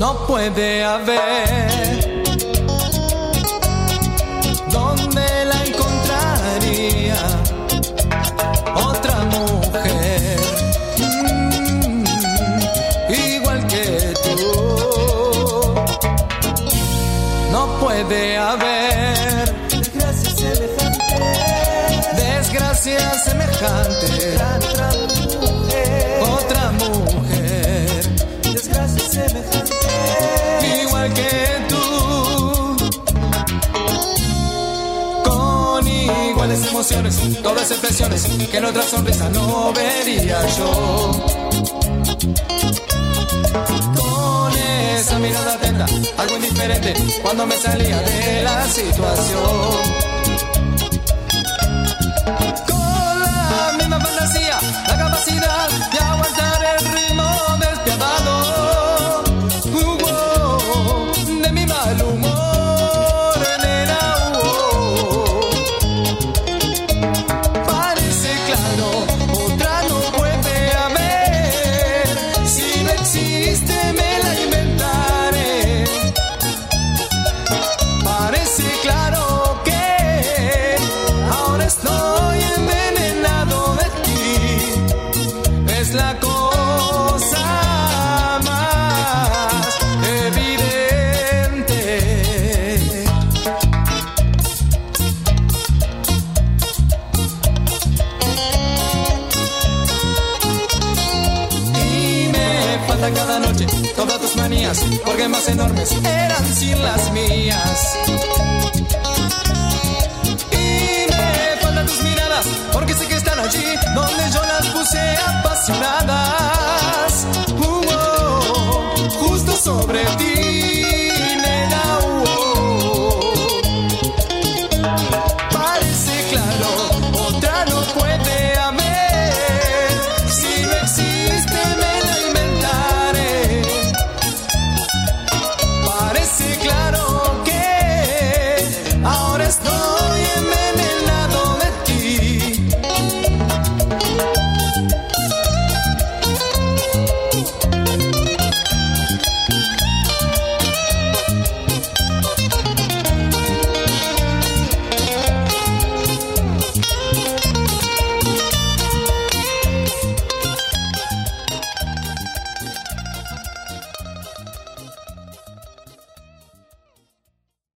no puede haber. ¿Dónde la encontraría otra mujer igual que tú? No puede haber desgracia semejante. Otra mujer, desgracia semejante, igual que tú, con iguales emociones, todas expresiones que en otra sonrisa no vería yo. Con esa mirada atenta, algo indiferente cuando me salía de la situación. La capacidad de aguantar el ritmo despiadado de mi mal humor, nena. Parece claro, otra no puede haber. Si no existe me la inventaré. Parece claro que ahora estoy envenenado de es la cosa más evidente. Y me falta cada noche todas tus manías, porque más enormes eran sin las mías. Y me faltan tus miradas, porque sé que están allí donde yo las puse apasionadas.